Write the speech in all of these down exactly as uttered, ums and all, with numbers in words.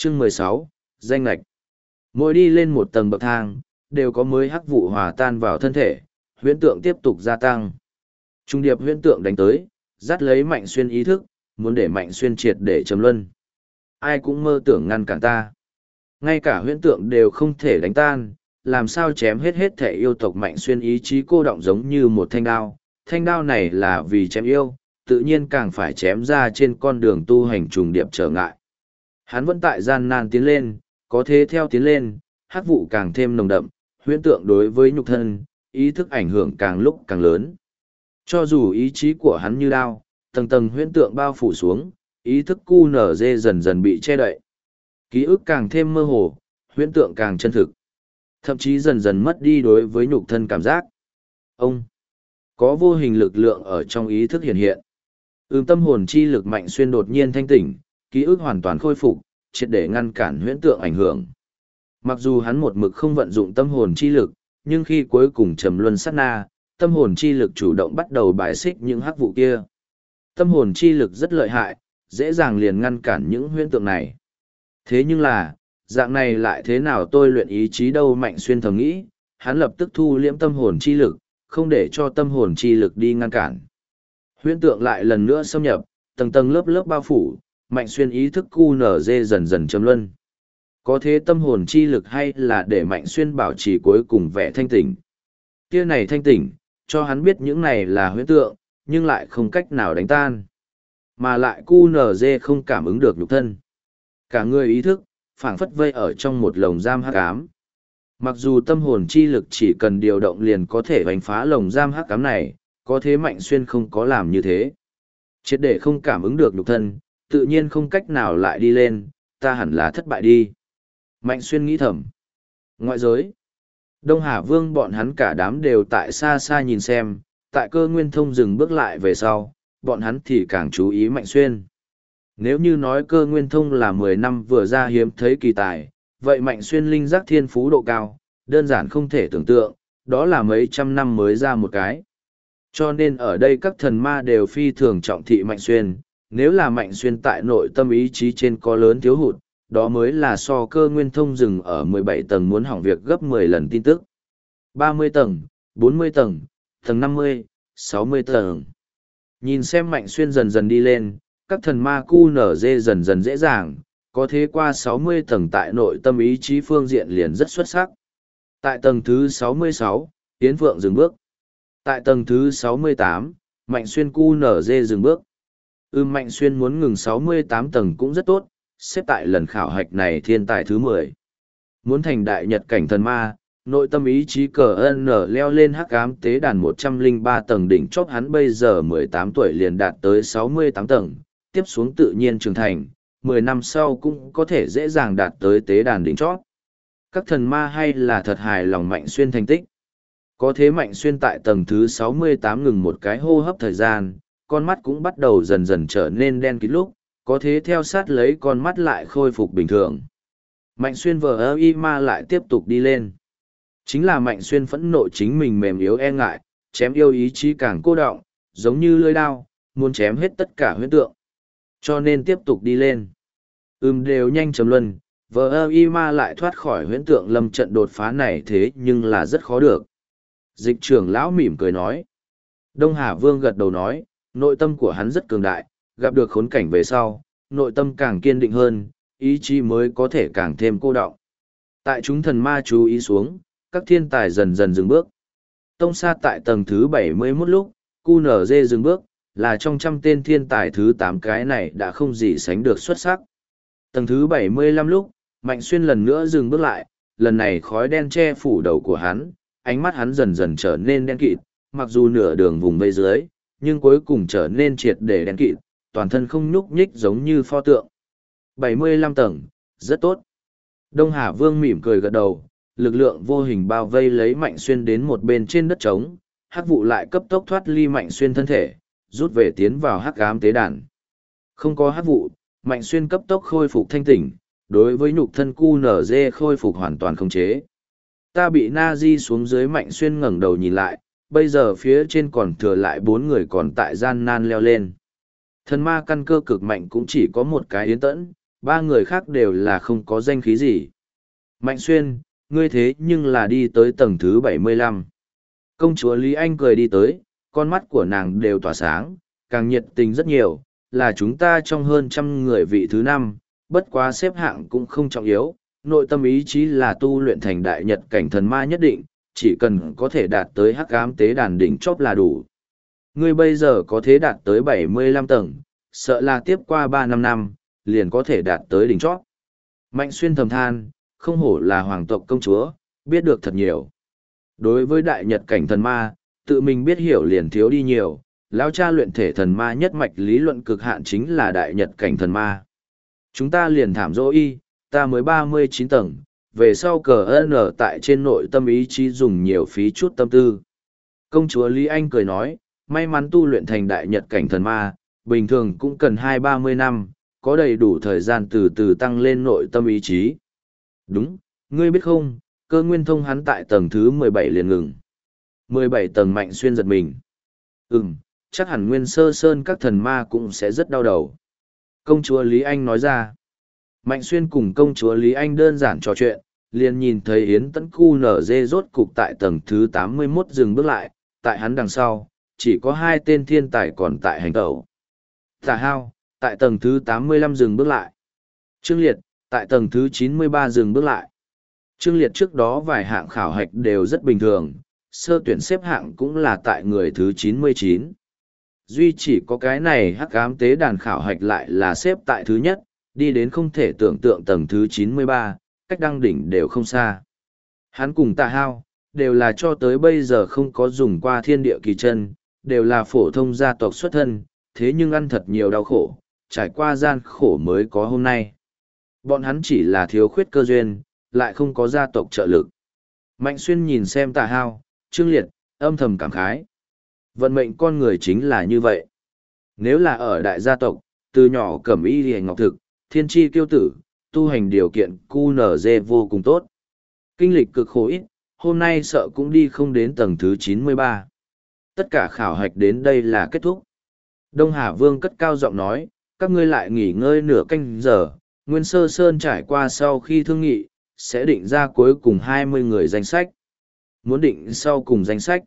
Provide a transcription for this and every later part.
Chương mười sáu, danh lệch. Mỗi đi lên một tầng bậc thang, đều có mới hắc vụ hòa tan vào thân thể, huyễn tượng tiếp tục gia tăng. Trung điệp huyễn tượng đánh tới, dắt lấy Mạnh Xuyên ý thức, muốn để Mạnh Xuyên triệt để trầm luân. Ai cũng mơ tưởng ngăn cản ta. Ngay cả huyễn tượng đều không thể đánh tan, làm sao chém hết hết thể yêu tộc Mạnh Xuyên ý chí cô động giống như một thanh đao. Thanh đao này là vì chém yêu, tự nhiên càng phải chém ra trên con đường tu hành trùng điệp trở ngại. Hắn vẫn tại gian nan tiến lên, có thế theo tiến lên, hắc vụ càng thêm nồng đậm, huyễn tượng đối với nhục thân, ý thức ảnh hưởng càng lúc càng lớn. Cho dù ý chí của hắn như đao, tầng tầng huyễn tượng bao phủ xuống, ý thức cu nở dê dần dần bị che đậy. Ký ức càng thêm mơ hồ, huyễn tượng càng chân thực. Thậm chí dần dần mất đi đối với nhục thân cảm giác. Ông, có vô hình lực lượng ở trong ý thức hiện hiện. Ưm tâm hồn chi lực Mạnh Xuyên đột nhiên thanh tỉnh, ký ức hoàn toàn khôi phục, triệt để ngăn cản huyễn tượng ảnh hưởng. Mặc dù hắn một mực không vận dụng tâm hồn chi lực, nhưng khi cuối cùng trầm luân sát na, tâm hồn chi lực chủ động bắt đầu bài xích những hắc vụ kia. Tâm hồn chi lực rất lợi hại, dễ dàng liền ngăn cản những huyễn tượng này. Thế nhưng là, dạng này lại thế nào tôi luyện ý chí đâu? Mạnh Xuyên thầm nghĩ, hắn lập tức thu liễm tâm hồn chi lực, không để cho tâm hồn chi lực đi ngăn cản. Huyễn tượng lại lần nữa xâm nhập, tầng tầng lớp lớp bao phủ, Mạnh Xuyên ý thức cu nở dê dần dần chấm luân. Có thế tâm hồn chi lực hay là để Mạnh Xuyên bảo trì cuối cùng vẻ thanh tỉnh. Kia này thanh tỉnh, cho hắn biết những này là huyễn tượng, nhưng lại không cách nào đánh tan. Mà lại cu nở dê không cảm ứng được nhục thân. Cả người ý thức, phảng phất vây ở trong một lồng giam hắc ám. Mặc dù tâm hồn chi lực chỉ cần điều động liền có thể đánh phá lồng giam hắc ám này, có thế Mạnh Xuyên không có làm như thế. Triệt để không cảm ứng được nhục thân, tự nhiên không cách nào lại đi lên, ta hẳn là thất bại đi. Mạnh Xuyên nghĩ thầm. Ngoại giới. Đông Hà Vương bọn hắn cả đám đều tại xa xa nhìn xem, tại Cơ Nguyên Thông dừng bước lại về sau, bọn hắn thì càng chú ý Mạnh Xuyên. Nếu như nói Cơ Nguyên Thông là mười năm vừa ra hiếm thấy kỳ tài, vậy Mạnh Xuyên linh giác thiên phú độ cao, đơn giản không thể tưởng tượng, đó là mấy trăm năm mới ra một cái. Cho nên ở đây các thần ma đều phi thường trọng thị Mạnh Xuyên, nếu là Mạnh Xuyên tại nội tâm ý chí trên có lớn thiếu hụt, đó mới là so Cơ Nguyên Thông dừng ở mười bảy tầng muốn hỏng việc gấp mười lần tin tức. ba mươi tầng, bốn mươi tầng, tầng năm mươi, sáu mươi tầng. Nhìn xem Mạnh Xuyên dần dần đi lên, các thần ma cu nở dê dần dần dễ dàng, có thế qua sáu mươi tầng tại nội tâm ý chí phương diện liền rất xuất sắc. Tại tầng thứ sáu mươi sáu, Yến Phượng dừng bước. Tại tầng thứ sáu mươi tám, Mạnh Xuyên cu nở dê dừng bước. Ưm Mạnh Xuyên muốn ngừng sáu mươi tám tầng cũng rất tốt, xếp tại lần khảo hạch này thiên tài thứ mười. Muốn thành đại nhật cảnh thần ma, nội tâm ý chí cờ ân nở leo lên hắc ám tế đàn một trăm lẻ ba tầng đỉnh chóp, hắn bây giờ mười tám tuổi liền đạt tới sáu mươi tám tầng, tiếp xuống tự nhiên trưởng thành, mười năm sau cũng có thể dễ dàng đạt tới tế đàn đỉnh chót. Các thần ma hay là thật hài lòng Mạnh Xuyên thành tích. Có thế Mạnh Xuyên tại tầng thứ sáu mươi tám ngừng một cái hô hấp thời gian, con mắt cũng bắt đầu dần dần trở nên đen kịt lúc, có thế theo sát lấy con mắt lại khôi phục bình thường. Mạnh Xuyên vờ ơ y ma lại tiếp tục đi lên. Chính là Mạnh Xuyên phẫn nộ chính mình mềm yếu e ngại, chém yêu ý chí càng cô đọng, giống như lưỡi đao, muốn chém hết tất cả huyễn tượng. Cho nên tiếp tục đi lên. Ừm đều nhanh chấm luân, vờ ơ y ma lại thoát khỏi huyễn tượng lâm trận đột phá này, thế nhưng là rất khó được. Dịch trưởng lão mỉm cười nói. Đông Hà Vương gật đầu nói, nội tâm của hắn rất cường đại, gặp được khốn cảnh về sau, nội tâm càng kiên định hơn, ý chí mới có thể càng thêm cô đọng. Tại chúng thần ma chú ý xuống, các thiên tài dần dần dừng bước. Tông Sa tại tầng thứ bảy mươi mốt lúc, cu nở dê dừng bước, là trong trăm tên thiên tài thứ tám, cái này đã không gì sánh được xuất sắc. Tầng thứ bảy mươi lăm lúc, Mạnh Xuyên lần nữa dừng bước lại, lần này khói đen che phủ đầu của hắn, ánh mắt hắn dần dần trở nên đen kịt, mặc dù nửa đường vùng vây dưới, nhưng cuối cùng trở nên triệt để đen kịt, toàn thân không nhúc nhích giống như pho tượng. bảy mươi lăm tầng, rất tốt. Đông Hà Vương mỉm cười gật đầu, lực lượng vô hình bao vây lấy Mạnh Xuyên đến một bên trên đất trống, hắc vụ lại cấp tốc thoát ly Mạnh Xuyên thân thể, rút về tiến vào hắc ám tế đàn. Không có hắc vụ, Mạnh Xuyên cấp tốc khôi phục thanh tỉnh, đối với nhục thân cu nở dê khôi phục hoàn toàn không chế. Ta bị na di xuống dưới. Mạnh Xuyên ngẩng đầu nhìn lại, bây giờ phía trên còn thừa lại bốn người còn tại gian nan leo lên. Thần ma căn cơ cực mạnh cũng chỉ có một cái Yến Tẫn, Ba người khác đều là không có danh khí gì. Mạnh Xuyên, ngươi thế nhưng là đi tới tầng thứ bảy mươi lăm. Công chúa Lý Anh cười đi tới, con mắt của nàng đều tỏa sáng, càng nhiệt tình rất nhiều, là chúng ta trong hơn trăm người vị thứ năm, bất quá xếp hạng cũng không trọng yếu, nội tâm ý chí là tu luyện thành đại nhật cảnh thần ma nhất định, chỉ cần có thể đạt tới hắc ám tế đàn đỉnh chóp là đủ. Ngươi bây giờ có thể đạt tới bảy mươi lăm tầng, sợ là tiếp qua ba năm năm, liền có thể đạt tới đỉnh chóp. Mạnh Xuyên thầm than, không hổ là hoàng tộc công chúa, biết được thật nhiều. Đối với đại nhật cảnh thần ma, tự mình biết hiểu liền thiếu đi nhiều, lão cha luyện thể thần ma nhất mạch lý luận cực hạn chính là đại nhật cảnh thần ma. Chúng ta liền thảm dỗ y, ta mới ba mươi chín tầng, về sau cờ ơn ở tại trên nội tâm ý chí dùng nhiều phí chút tâm tư. Công chúa Lý Anh cười nói, may mắn tu luyện thành đại nhật cảnh thần ma, bình thường cũng cần hai ba mươi năm, có đầy đủ thời gian từ từ tăng lên nội tâm ý chí. Đúng, ngươi biết không, cơ nguyên thông hắn tại tầng thứ mười bảy liền ngừng. mười bảy tầng. Mạnh Xuyên giật mình. Ừm, chắc hẳn Nguyên Sơ Sơn các thần ma cũng sẽ rất đau đầu. Công chúa Lý Anh nói ra. Mạnh Xuyên cùng công chúa Lý Anh đơn giản trò chuyện, liền nhìn thấy Yến Tẫn Cu nở dê rốt cục tại tầng thứ tám mươi mốt dừng bước lại, tại hắn đằng sau, chỉ có hai tên thiên tài còn tại hành tẩu. Tả Hao, tại tầng thứ tám mươi lăm dừng bước lại. Trương Liệt, tại tầng thứ chín mươi ba dừng bước lại. Trương Liệt trước đó vài hạng khảo hạch đều rất bình thường, sơ tuyển xếp hạng cũng là tại người thứ chín mươi chín. Duy chỉ có cái này hắc ám tế đàn khảo hạch lại là xếp tại thứ nhất, đi đến không thể tưởng tượng tầng thứ chín mươi ba, cách đăng đỉnh đều không xa. Hắn cùng Tà Hao, đều là cho tới bây giờ không có dùng qua thiên địa kỳ chân, đều là phổ thông gia tộc xuất thân, thế nhưng ăn thật nhiều đau khổ, trải qua gian khổ mới có hôm nay. Bọn hắn chỉ là thiếu khuyết cơ duyên, lại không có gia tộc trợ lực. Mạnh Xuyên nhìn xem Tà Hao, Trương Liệt, âm thầm cảm khái. Vận mệnh con người chính là như vậy. Nếu là ở đại gia tộc, từ nhỏ cẩm y hề ngọc thực, thiên tri kiêu tử, tu hành điều kiện cu nở dê vô cùng tốt. Kinh lịch cực khổ ít, hôm nay sợ cũng đi không đến tầng thứ chín mươi ba. Tất cả khảo hạch đến đây là kết thúc. Đông Hà Vương cất cao giọng nói, các ngươi lại nghỉ ngơi nửa canh giờ, Nguyên Sơ Sơn trải qua sau khi thương nghị, sẽ định ra cuối cùng hai mươi người danh sách. Muốn định sau cùng danh sách,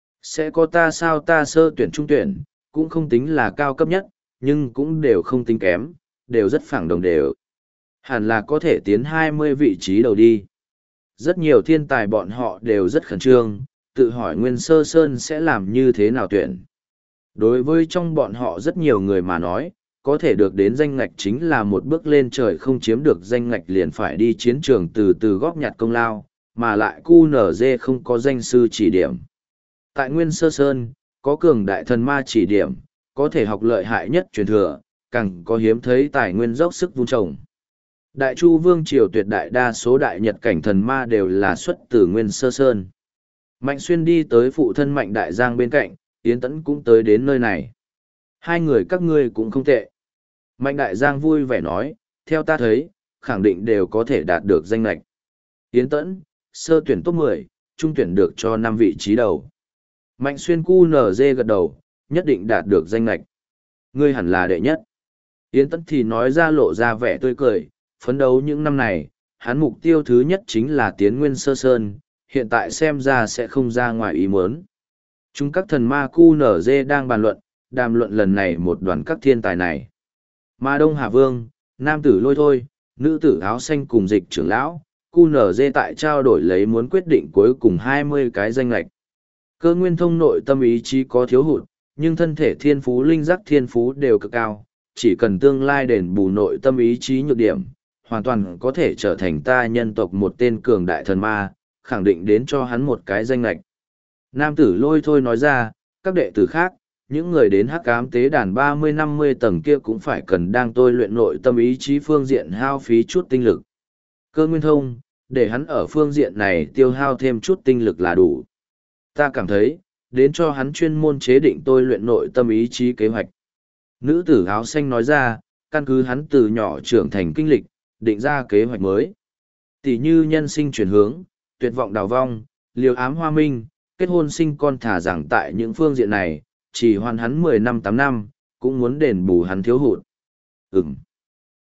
sẽ có ta sao ta sơ tuyển trung tuyển, cũng không tính là cao cấp nhất, nhưng cũng đều không tính kém, đều rất phẳng đồng đều. Hẳn là có thể tiến hai mươi vị trí đầu đi. Rất nhiều thiên tài bọn họ đều rất khẩn trương, tự hỏi Nguyên Sơ Sơn sẽ làm như thế nào tuyển. Đối với trong bọn họ rất nhiều người mà nói, có thể được đến danh ngạch chính là một bước lên trời, không chiếm được danh ngạch liền phải đi chiến trường từ từ góp nhặt công lao, mà lại cu nở dê không có danh sư chỉ điểm. Tại Nguyên Sơ Sơn, có cường đại thần ma chỉ điểm, có thể học lợi hại nhất truyền thừa, càng có hiếm thấy tài nguyên dốc sức vun trồng. Đại Chu Vương triều tuyệt đại đa số đại nhật cảnh thần ma đều là xuất từ Nguyên Sơ Sơn. Mạnh Xuyên đi tới phụ thân Mạnh Đại Giang bên cạnh, Yến Tẫn cũng tới đến nơi này. Hai người các ngươi cũng không tệ. Mạnh Đại Giang vui vẻ nói, theo ta thấy, khẳng định đều có thể đạt được danh lệch. Yến Tẫn, sơ tuyển top mười, trung tuyển được cho năm vị trí đầu. Mạnh Xuyên cu nở dê gật đầu, nhất định đạt được danh lệch. Ngươi hẳn là đệ nhất. Yến Tẫn thì nói ra lộ ra vẻ tươi cười, phấn đấu những năm này, hắn mục tiêu thứ nhất chính là tiến Nguyên Sơ Sơn, hiện tại xem ra sẽ không ra ngoài ý muốn. Chúng các thần ma cu nở dê đang bàn luận, đàm luận lần này một đoàn các thiên tài này. Mà Đông Hà Vương, nam tử Lôi Thôi, nữ tử áo xanh cùng Dịch trưởng lão, cu nở dê tại trao đổi lấy muốn quyết định cuối cùng hai mươi cái danh lệch. Cơ nguyên thông nội tâm ý chí có thiếu hụt, nhưng thân thể thiên phú linh giác thiên phú đều cực cao, chỉ cần tương lai đền bù nội tâm ý chí nhược điểm, hoàn toàn có thể trở thành ta nhân tộc một tên cường đại thần ma, khẳng định đến cho hắn một cái danh lệch. Nam tử Lôi Thôi nói ra, các đệ tử khác, những người đến hắc ám tế đàn ba mươi năm mươi tầng kia cũng phải cần đang tôi luyện nội tâm ý chí phương diện hao phí chút tinh lực. Cơ nguyên thông, để hắn ở phương diện này tiêu hao thêm chút tinh lực là đủ. Ta cảm thấy, đến cho hắn chuyên môn chế định tôi luyện nội tâm ý chí kế hoạch. Nữ tử áo xanh nói ra, căn cứ hắn từ nhỏ trưởng thành kinh lịch, định ra kế hoạch mới. Tỷ như nhân sinh chuyển hướng, tuyệt vọng đào vong, liều ám hoa minh, kết hôn sinh con, thả rằng tại những phương diện này, chỉ hoàn hắn mười năm tám năm, cũng muốn đền bù hắn thiếu hụt. Ừm.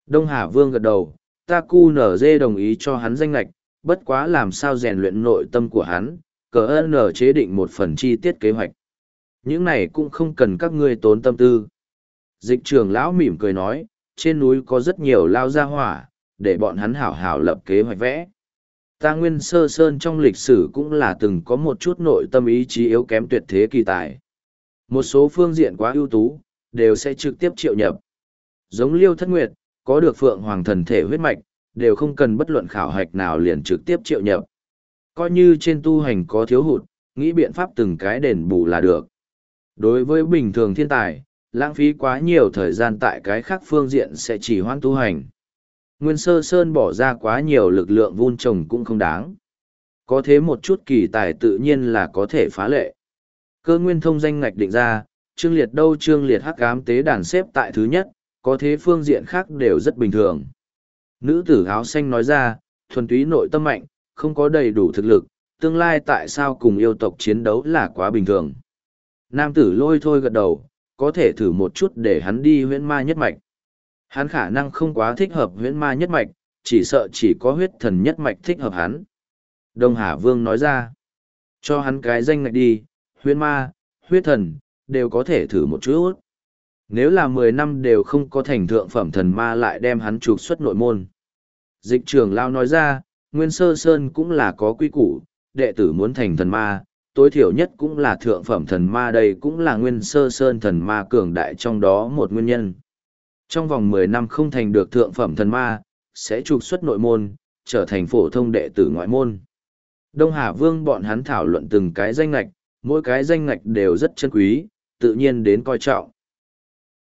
Đông Hà Vương gật đầu, ta cu nở dê đồng ý cho hắn danh lạch, bất quá làm sao rèn luyện nội tâm của hắn, cờ ơn nở chế định một phần chi tiết kế hoạch. Những này cũng không cần các ngươi tốn tâm tư. Dịch trưởng lão mỉm cười nói, trên núi có rất nhiều lao gia hỏa, để bọn hắn hảo hảo lập kế hoạch vẽ. Ta Nguyên Sơ Sơn trong lịch sử cũng là từng có một chút nội tâm ý chí yếu kém tuyệt thế kỳ tài. Một số phương diện quá ưu tú, đều sẽ trực tiếp triệu nhập. Giống Liêu Thất Nguyệt, có được Phượng Hoàng thần thể huyết mạch, đều không cần bất luận khảo hạch nào liền trực tiếp triệu nhập. Coi như trên tu hành có thiếu hụt, nghĩ biện pháp từng cái đền bù là được. Đối với bình thường thiên tài, lãng phí quá nhiều thời gian tại cái khác phương diện sẽ chỉ hoãn tu hành. Nguyên Sơ Sơn bỏ ra quá nhiều lực lượng vun trồng cũng không đáng. Có thế một chút kỳ tài tự nhiên là có thể phá lệ. Cơ nguyên thông danh ngạch định ra, Trương Liệt đâu Trương Liệt hắc ám tế đàn xếp tại thứ nhất, có thế phương diện khác đều rất bình thường. Nữ tử áo xanh nói ra, thuần túy nội tâm mạnh, không có đầy đủ thực lực, tương lai tại sao cùng yêu tộc chiến đấu là quá bình thường. Nam tử lôi thôi gật đầu, có thể thử một chút để hắn đi huyễn ma nhất mạch. Hắn khả năng không quá thích hợp huyễn ma nhất mạch, chỉ sợ chỉ có huyết thần nhất mạch thích hợp hắn. Đông Hà Vương nói ra, cho hắn cái danh ngạch đi, huyễn ma, huyết thần, đều có thể thử một chút. Nếu là mười năm đều không có thành thượng phẩm thần ma lại đem hắn trục xuất nội môn. Dịch trưởng lao nói ra, Nguyên Sơ Sơn cũng là có quy củ, đệ tử muốn thành thần ma, tối thiểu nhất cũng là thượng phẩm thần ma, đây cũng là Nguyên Sơ Sơn thần ma cường đại trong đó một nguyên nhân. Trong vòng mười năm không thành được thượng phẩm thần ma, sẽ trục xuất nội môn, trở thành phổ thông đệ tử ngoại môn. Đông Hà Vương bọn hắn thảo luận từng cái danh ngạch, mỗi cái danh ngạch đều rất chân quý, tự nhiên đến coi trọng.